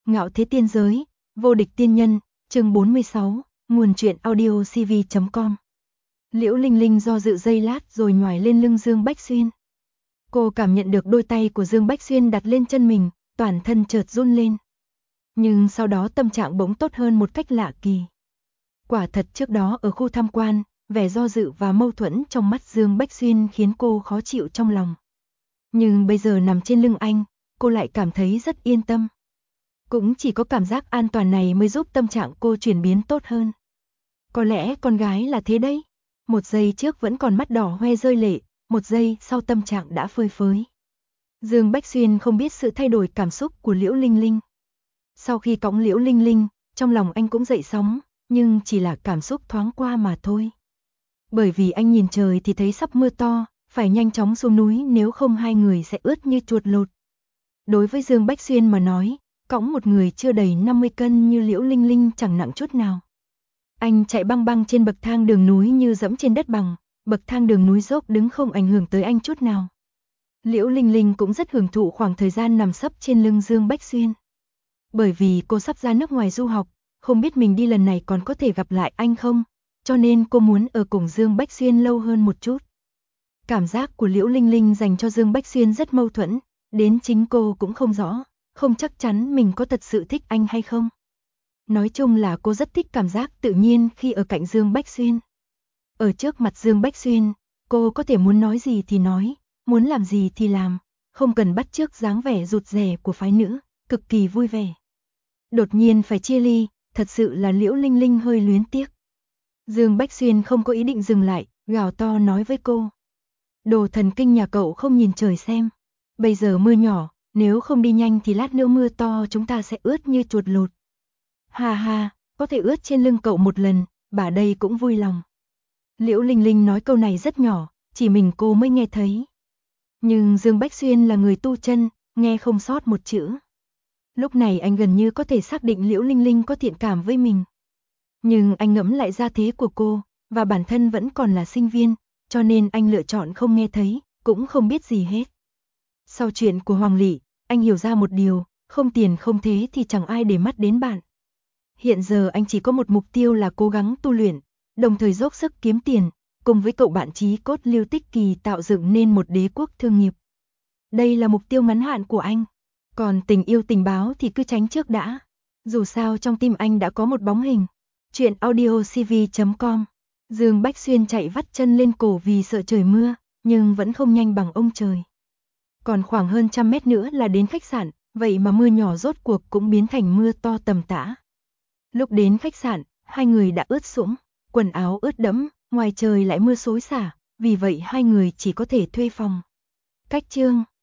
Ngạo thế tiên giới, vô địch tiên nhân, chương 46, nguồn truyện audio cv.com. Liễu Linh Linh do dự giây lát rồi nhoài lên lưng Dương Bách Xuyên. Cô cảm nhận được đôi tay của Dương Bách Xuyên đặt lên chân mình, toàn thân chợt run lên. Nhưng sau đó tâm trạng bỗng tốt hơn một cách lạ kỳ. Quả thật trước đó ở khu tham quan, vẻ do dự và mâu thuẫn trong mắt Dương Bách Xuyên khiến cô khó chịu trong lòng. Nhưng bây giờ nằm trên lưng anh, cô lại cảm thấy rất yên tâm. Cũng chỉ có cảm giác an toàn này mới giúp tâm trạng cô chuyển biến tốt hơn. Có lẽ con gái là thế đấy. Một giây trước vẫn còn mắt đỏ hoe rơi lệ, một giây sau tâm trạng đã phơi phới. Dương Bách Xuyên không biết sự thay đổi cảm xúc của Liễu Linh Linh. Sau khi cõng Liễu Linh Linh, trong lòng anh cũng dậy sóng, nhưng chỉ là cảm xúc thoáng qua mà thôi. Bởi vì anh nhìn trời thì thấy sắp mưa to, phải nhanh chóng xuống núi nếu không hai người sẽ ướt như chuột lột. Đối với Dương Bách Xuyên mà nói, cõng một người chưa đầy 50 cân như Liễu Linh Linh chẳng nặng chút nào. Anh chạy băng băng trên bậc thang đường núi như dẫm trên đất bằng, bậc thang đường núi dốc đứng không ảnh hưởng tới anh chút nào. Liễu Linh Linh cũng rất hưởng thụ khoảng thời gian nằm sấp trên lưng Dương Bách Xuyên. Bởi vì cô sắp ra nước ngoài du học, không biết mình đi lần này còn có thể gặp lại anh không, cho nên cô muốn ở cùng Dương Bách Xuyên lâu hơn một chút. Cảm giác của Liễu Linh Linh dành cho Dương Bách Xuyên rất mâu thuẫn, đến chính cô cũng không rõ, không chắc chắn mình có thật sự thích anh hay không. Nói chung là cô rất thích cảm giác tự nhiên khi ở cạnh Dương Bách Xuyên. Ở trước mặt Dương Bách Xuyên, cô có thể muốn nói gì thì nói, muốn làm gì thì làm, không cần bắt chước dáng vẻ rụt rè của phái nữ, cực kỳ vui vẻ. Đột nhiên phải chia ly, thật sự là Liễu Linh Linh hơi luyến tiếc. Dương Bách Xuyên không có ý định dừng lại, gào to nói với cô. Đồ thần kinh nhà cậu không nhìn trời xem. Bây giờ mưa nhỏ, nếu không đi nhanh thì lát nữa mưa to chúng ta sẽ ướt như chuột lột. Ha ha, có thể ướt trên lưng cậu một lần, bà đây cũng vui lòng. Liễu Linh Linh nói câu này rất nhỏ, chỉ mình cô mới nghe thấy. Nhưng Dương Bách Xuyên là người tu chân, nghe không sót một chữ. Lúc này anh gần như có thể xác định Liễu Linh Linh có thiện cảm với mình. Nhưng anh ngẫm lại gia thế của cô, và bản thân vẫn còn là sinh viên, cho nên anh lựa chọn không nghe thấy, cũng không biết gì hết. Sau chuyện của Hoàng Lị, anh hiểu ra một điều, không tiền không thế thì chẳng ai để mắt đến bạn. Hiện giờ anh chỉ có một mục tiêu là cố gắng tu luyện, đồng thời dốc sức kiếm tiền, cùng với cậu bạn chí cốt Lưu Tích Kỳ tạo dựng nên một đế quốc thương nghiệp. Đây là mục tiêu ngắn hạn của anh. Còn tình yêu tình báo thì cứ tránh trước đã. Dù sao trong tim anh đã có một bóng hình. Chuyện audio cv.com. Dương Bách Xuyên chạy vắt chân lên cổ vì sợ trời mưa, nhưng vẫn không nhanh bằng ông trời. Còn khoảng hơn 100 mét nữa là đến khách sạn, vậy mà mưa nhỏ rốt cuộc cũng biến thành mưa to tầm tã. Lúc đến khách sạn, hai người đã ướt sũng, quần áo ướt đẫm, ngoài trời lại mưa xối xả, vì vậy hai người chỉ có thể thuê phòng. Cách chương